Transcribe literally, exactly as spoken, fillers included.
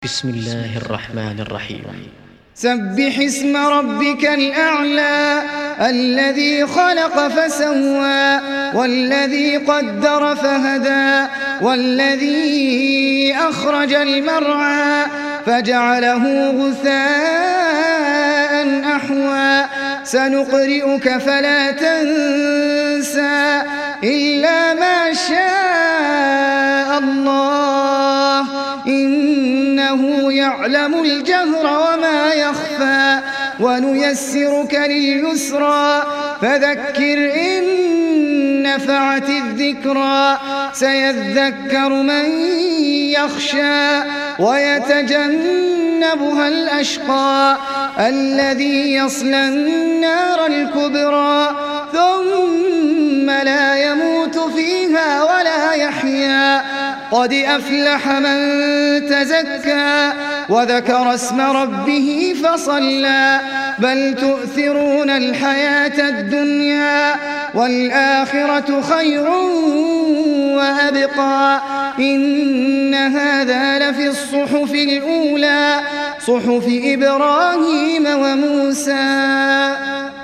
بسم الله الرحمن الرحيم. سبح اسم ربك الأعلى الذي خلق فسوى والذي قدر فهدى والذي أخرج المرعى فجعله غثاء أحوى سنقرئك فلا تنسى إلا ما شاء الله إنه يعلم الجهر وما يخفى ونيسرك لليسرى فذكر إن نفعت الذكرى سيذكر من يخشى ويتجنبها الأشقى الذي يصلى النار الكبرى ثم لا يموت فيها ولا يحيا قد أفلح من تزكى وذكر اسم ربه فصلى بل تؤثرون الحياة الدنيا والآخرة خير وأبقى إن هذا لفي الصحف الأولى صحف إبراهيم وموسى.